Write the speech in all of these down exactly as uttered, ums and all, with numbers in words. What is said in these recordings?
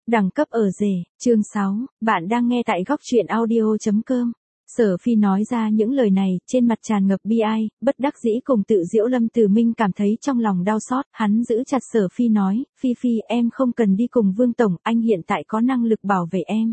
Đẳng cấp ở rể, chương sáu, bạn đang nghe tại góc truyện audio chấm com. Sở Phi nói ra những lời này, trên mặt tràn ngập bi ai, bất đắc dĩ cùng tự giễu. Lâm Tử Minh cảm thấy trong lòng đau xót, hắn giữ chặt Sở Phi nói, Phi Phi em không cần đi cùng Vương Tổng, anh hiện tại có năng lực bảo vệ em.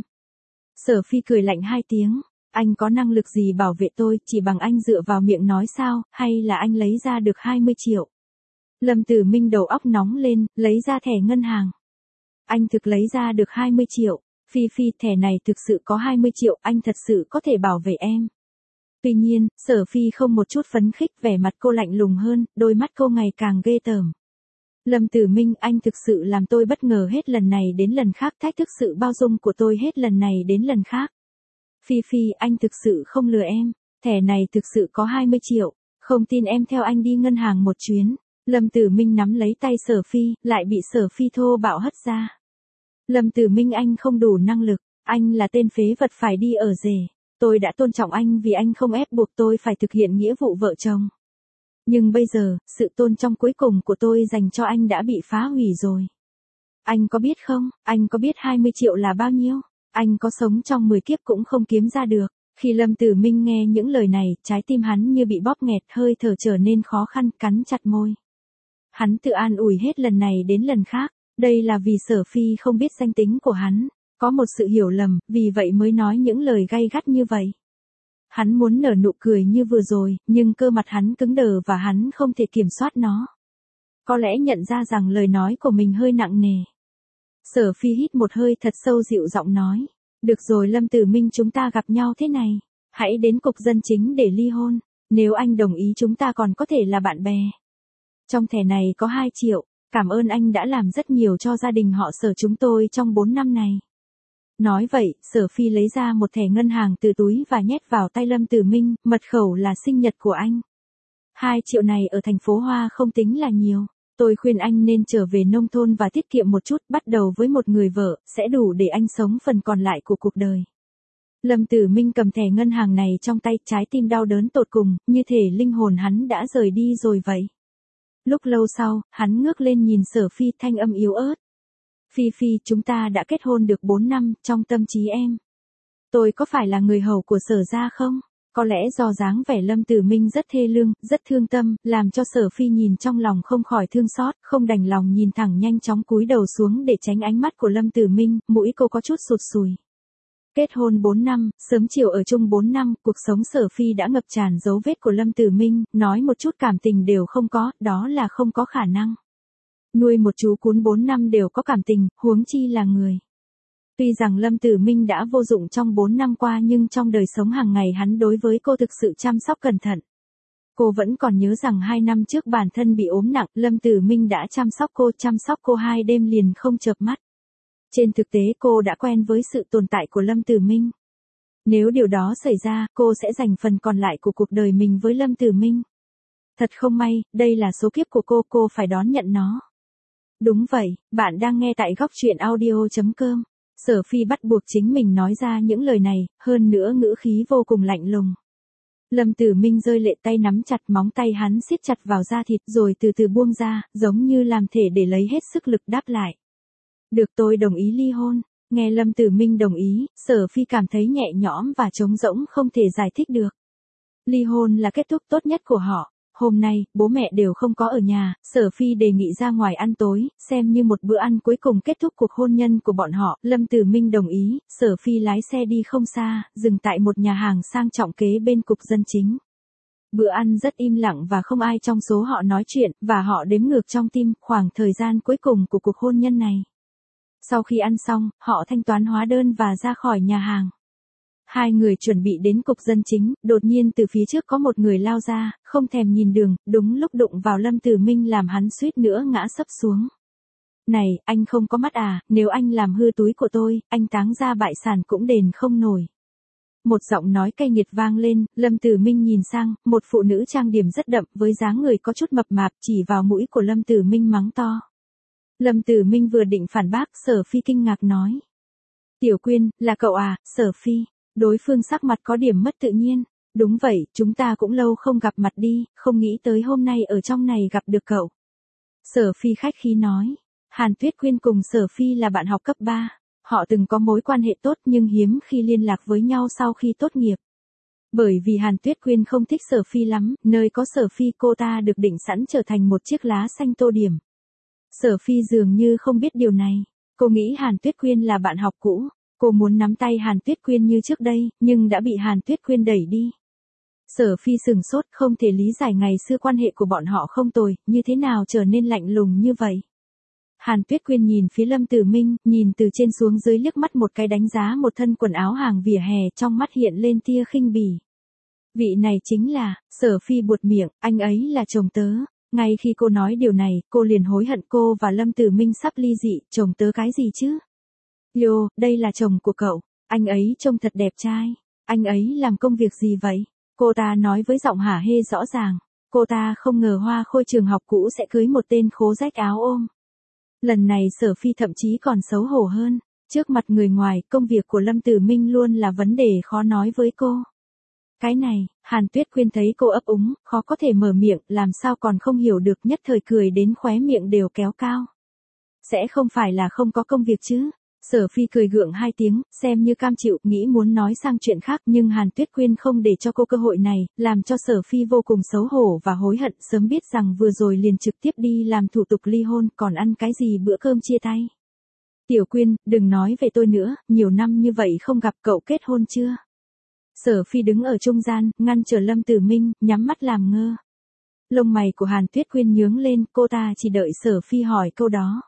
Sở Phi cười lạnh hai tiếng, anh có năng lực gì bảo vệ tôi, chỉ bằng anh dựa vào miệng nói sao, hay là anh lấy ra được hai mươi triệu. Lâm Tử Minh đầu óc nóng lên, lấy ra thẻ ngân hàng. Anh thực lấy ra được hai mươi triệu, Phi Phi thẻ này thực sự có hai mươi triệu, anh thật sự có thể bảo vệ em. Tuy nhiên, Sở Phi không một chút phấn khích, vẻ mặt cô lạnh lùng hơn, đôi mắt cô ngày càng ghê tởm. Lâm Tử Minh, anh thực sự làm tôi bất ngờ hết lần này đến lần khác, thách thức sự bao dung của tôi hết lần này đến lần khác. Phi Phi, anh thực sự không lừa em, thẻ này thực sự có hai mươi triệu, không tin em theo anh đi ngân hàng một chuyến. Lâm Tử Minh nắm lấy tay Sở Phi, lại bị Sở Phi thô bạo hất ra. Lâm Tử Minh, anh không đủ năng lực, anh là tên phế vật phải đi ở rể. Tôi đã tôn trọng anh vì anh không ép buộc tôi phải thực hiện nghĩa vụ vợ chồng. Nhưng bây giờ, sự tôn trọng cuối cùng của tôi dành cho anh đã bị phá hủy rồi. Anh có biết không, anh có biết hai mươi triệu là bao nhiêu? Anh có sống trong mười kiếp cũng không kiếm ra được. Khi Lâm Tử Minh nghe những lời này, trái tim hắn như bị bóp nghẹt, hơi thở trở nên khó khăn, cắn chặt môi. Hắn tự an ủi hết lần này đến lần khác, đây là vì Sở Phi không biết danh tính của hắn, có một sự hiểu lầm, vì vậy mới nói những lời gay gắt như vậy. Hắn muốn nở nụ cười như vừa rồi, nhưng cơ mặt hắn cứng đờ và hắn không thể kiểm soát nó. Có lẽ nhận ra rằng lời nói của mình hơi nặng nề. Sở Phi hít một hơi thật sâu, dịu giọng nói, được rồi Lâm Tử Minh, chúng ta gặp nhau thế này, hãy đến cục dân chính để ly hôn, nếu anh đồng ý chúng ta còn có thể là bạn bè. Trong thẻ này có hai triệu, cảm ơn anh đã làm rất nhiều cho gia đình họ Sở chúng tôi trong bốn năm này. Nói vậy, Sở Phi lấy ra một thẻ ngân hàng từ túi và nhét vào tay Lâm Tử Minh, mật khẩu là sinh nhật của anh. Hai triệu này ở thành phố Hoa không tính là nhiều. Tôi khuyên anh nên trở về nông thôn và tiết kiệm một chút, bắt đầu với một người vợ, sẽ đủ để anh sống phần còn lại của cuộc đời. Lâm Tử Minh cầm thẻ ngân hàng này trong tay, trái tim đau đớn tột cùng, như thể linh hồn hắn đã rời đi rồi vậy. Lúc lâu sau, hắn ngước lên nhìn Sở Phi, thanh âm yếu ớt. Phi Phi, chúng ta đã kết hôn được bốn năm, trong tâm trí em. Tôi có phải là người hầu của Sở gia không? Có lẽ do dáng vẻ Lâm Tử Minh rất thê lương, rất thương tâm, làm cho Sở Phi nhìn trong lòng không khỏi thương xót, không đành lòng nhìn thẳng, nhanh chóng cúi đầu xuống để tránh ánh mắt của Lâm Tử Minh, mũi cô có chút sụt sùi. Kết hôn bốn năm, sớm chiều ở chung bốn năm, cuộc sống Sở Phi đã ngập tràn dấu vết của Lâm Tử Minh, nói một chút cảm tình đều không có, đó là không có khả năng. Nuôi một chú cún bốn năm đều có cảm tình, huống chi là người. Tuy rằng Lâm Tử Minh đã vô dụng trong bốn năm qua, nhưng trong đời sống hàng ngày hắn đối với cô thực sự chăm sóc cẩn thận. Cô vẫn còn nhớ rằng hai năm trước bản thân bị ốm nặng, Lâm Tử Minh đã chăm sóc cô, chăm sóc cô hai đêm liền không chợp mắt. Trên thực tế cô đã quen với sự tồn tại của Lâm Tử Minh. Nếu điều đó xảy ra, cô sẽ dành phần còn lại của cuộc đời mình với Lâm Tử Minh. Thật không may, đây là số kiếp của cô, cô phải đón nhận nó. Đúng vậy, bạn đang nghe tại góc truyện audio chấm com. Sở Phi bắt buộc chính mình nói ra những lời này, hơn nữa ngữ khí vô cùng lạnh lùng. Lâm Tử Minh rơi lệ, tay nắm chặt, móng tay hắn siết chặt vào da thịt rồi từ từ buông ra, giống như làm thể để lấy hết sức lực đáp lại. Được, tôi đồng ý ly hôn. Nghe Lâm Tử Minh đồng ý, Sở Phi cảm thấy nhẹ nhõm và trống rỗng không thể giải thích được. Ly hôn là kết thúc tốt nhất của họ. Hôm nay, bố mẹ đều không có ở nhà, Sở Phi đề nghị ra ngoài ăn tối, xem như một bữa ăn cuối cùng kết thúc cuộc hôn nhân của bọn họ. Lâm Tử Minh đồng ý, Sở Phi lái xe đi không xa, dừng tại một nhà hàng sang trọng kế bên cục dân chính. Bữa ăn rất im lặng và không ai trong số họ nói chuyện, và họ đếm ngược trong tim khoảng thời gian cuối cùng của cuộc hôn nhân này. Sau khi ăn xong, họ thanh toán hóa đơn và ra khỏi nhà hàng. Hai người chuẩn bị đến cục dân chính, đột nhiên từ phía trước có một người lao ra, không thèm nhìn đường, đúng lúc đụng vào Lâm Tử Minh làm hắn suýt nữa ngã sấp xuống. Này, anh không có mắt à, nếu anh làm hư túi của tôi, anh táng ra bại sản cũng đền không nổi. Một giọng nói cay nghiệt vang lên, Lâm Tử Minh nhìn sang, một phụ nữ trang điểm rất đậm với dáng người có chút mập mạp chỉ vào mũi của Lâm Tử Minh mắng to. Lâm Tử Minh vừa định phản bác, Sở Phi kinh ngạc nói. Tiểu Quyên, là cậu à, Sở Phi. Đối phương sắc mặt có điểm mất tự nhiên. Đúng vậy, chúng ta cũng lâu không gặp mặt đi, không nghĩ tới hôm nay ở trong này gặp được cậu. Sở Phi khách khí nói. Hàn Tuyết Quyên cùng Sở Phi là bạn học cấp ba. Họ từng có mối quan hệ tốt nhưng hiếm khi liên lạc với nhau sau khi tốt nghiệp. Bởi vì Hàn Tuyết Quyên không thích Sở Phi lắm, nơi có Sở Phi cô ta được định sẵn trở thành một chiếc lá xanh tô điểm. Sở Phi dường như không biết điều này. Cô nghĩ Hàn Tuyết Quyên là bạn học cũ. Cô muốn nắm tay Hàn Tuyết Quyên như trước đây, nhưng đã bị Hàn Tuyết Quyên đẩy đi. Sở Phi sừng sốt, không thể lý giải ngày xưa quan hệ của bọn họ không tồi, như thế nào trở nên lạnh lùng như vậy. Hàn Tuyết Quyên nhìn phía Lâm Tử Minh, nhìn từ trên xuống dưới liếc mắt một cái đánh giá một thân quần áo hàng vỉa hè, trong mắt hiện lên tia khinh bỉ. Vị này chính là, Sở Phi buột miệng, anh ấy là chồng tớ. Ngay khi cô nói điều này, cô liền hối hận cô và Lâm Tử Minh sắp ly dị, chồng tớ cái gì chứ? Yo, đây là chồng của cậu, anh ấy trông thật đẹp trai, anh ấy làm công việc gì vậy? Cô ta nói với giọng hả hê rõ ràng, cô ta không ngờ Hoa Khôi trường học cũ sẽ cưới một tên khố rách áo ôm. Lần này Sở Phi thậm chí còn xấu hổ hơn, trước mặt người ngoài, công việc của Lâm Tử Minh luôn là vấn đề khó nói với cô. Cái này, Hàn Tuyết Quyên thấy cô ấp úng, khó có thể mở miệng, làm sao còn không hiểu được, nhất thời cười đến khóe miệng đều kéo cao. Sẽ không phải là không có công việc chứ? Sở Phi cười gượng hai tiếng, xem như cam chịu, nghĩ muốn nói sang chuyện khác nhưng Hàn Tuyết Quyên không để cho cô cơ hội này, làm cho Sở Phi vô cùng xấu hổ và hối hận, sớm biết rằng vừa rồi liền trực tiếp đi làm thủ tục ly hôn, còn ăn cái gì bữa cơm chia tay. Tiểu Quyên, đừng nói về tôi nữa, nhiều năm như vậy không gặp, cậu kết hôn chưa? Sở Phi đứng ở trung gian, ngăn trở Lâm Tử Minh, nhắm mắt làm ngơ. Lông mày của Hàn Tuyết Quyên nhướng lên, cô ta chỉ đợi Sở Phi hỏi câu đó.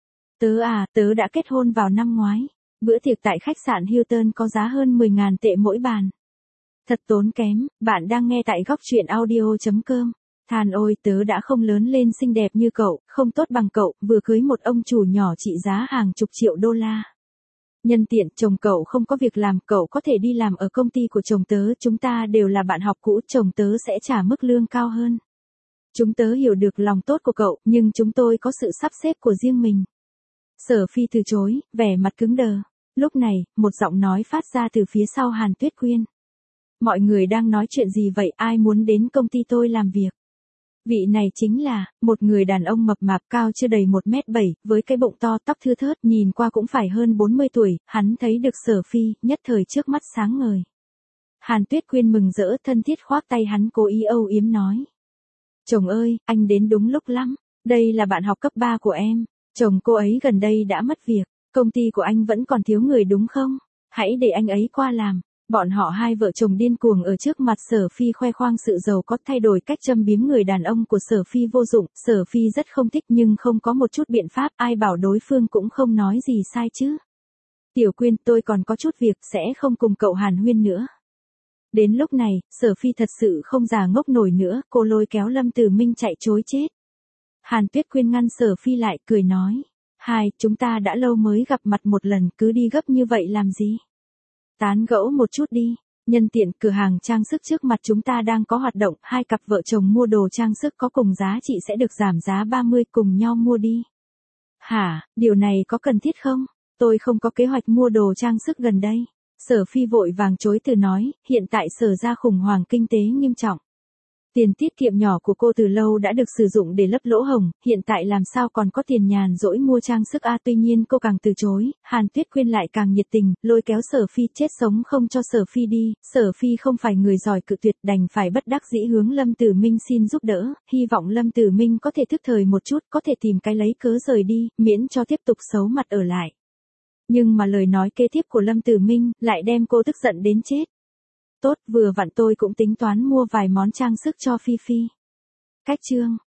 Tớ à, tớ đã kết hôn vào năm ngoái. Bữa tiệc tại khách sạn Hilton có giá hơn mười nghìn tệ mỗi bàn. Thật tốn kém, bạn đang nghe tại góc truyện audio chấm com. Than ôi, tớ đã không lớn lên xinh đẹp như cậu, không tốt bằng cậu, vừa cưới một ông chủ nhỏ trị giá hàng chục triệu đô la. Nhân tiện, chồng cậu không có việc làm, cậu có thể đi làm ở công ty của chồng tớ, chúng ta đều là bạn học cũ, chồng tớ sẽ trả mức lương cao hơn. Chúng tớ hiểu được lòng tốt của cậu, nhưng chúng tôi có sự sắp xếp của riêng mình. Sở Phi từ chối, vẻ mặt cứng đờ. Lúc này, một giọng nói phát ra từ phía sau Hàn Tuyết Quyên. Mọi người đang nói chuyện gì vậy, ai muốn đến công ty tôi làm việc? Vị này chính là, một người đàn ông mập mạp cao chưa đầy một mét bảy, với cái bụng to, tóc thưa thớt, nhìn qua cũng phải hơn bốn mươi tuổi, hắn thấy được Sở Phi, nhất thời trước mắt sáng ngời. Hàn Tuyết Quyên mừng rỡ, thân thiết khoác tay hắn, cố ý âu yếm nói. Chồng ơi, anh đến đúng lúc lắm, đây là bạn học cấp ba của em. Chồng cô ấy gần đây đã mất việc, công ty của anh vẫn còn thiếu người đúng không? Hãy để anh ấy qua làm. Bọn họ hai vợ chồng điên cuồng ở trước mặt Sở Phi khoe khoang sự giàu có, thay đổi cách châm biếm người đàn ông của Sở Phi vô dụng. Sở Phi rất không thích nhưng không có một chút biện pháp, ai bảo đối phương cũng không nói gì sai chứ. Tiểu Quyên, tôi còn có chút việc, sẽ không cùng cậu hàn huyên nữa. Đến lúc này, Sở Phi thật sự không già ngốc nổi nữa, cô lôi kéo Lâm Tử Minh chạy trối chết. Hàn Tuyết Quyên ngăn Sở Phi lại, cười nói. Hai, chúng ta đã lâu mới gặp mặt một lần, cứ đi gấp như vậy làm gì? Tán gẫu một chút đi. Nhân tiện, cửa hàng trang sức trước mặt chúng ta đang có hoạt động, hai cặp vợ chồng mua đồ trang sức có cùng giá trị sẽ được giảm giá ba mươi, cùng nhau mua đi. Hả, điều này có cần thiết không? Tôi không có kế hoạch mua đồ trang sức gần đây. Sở Phi vội vàng chối từ nói, hiện tại Sở ra khủng hoảng kinh tế nghiêm trọng. Tiền tiết kiệm nhỏ của cô từ lâu đã được sử dụng để lấp lỗ hổng, hiện tại làm sao còn có tiền nhàn rỗi mua trang sức a à, tuy nhiên cô càng từ chối, Hàn Tuyết Quyên lại càng nhiệt tình, lôi kéo Sở Phi, chết sống không cho Sở Phi đi. Sở Phi không phải người giỏi cự tuyệt, đành phải bất đắc dĩ hướng Lâm Tử Minh xin giúp đỡ, hy vọng Lâm Tử Minh có thể thức thời một chút, có thể tìm cái lấy cớ rời đi, miễn cho tiếp tục xấu mặt ở lại. Nhưng mà lời nói kế tiếp của Lâm Tử Minh lại đem cô tức giận đến chết. Tốt, vừa vặn tôi cũng tính toán mua vài món trang sức cho Phi Phi. Cách chương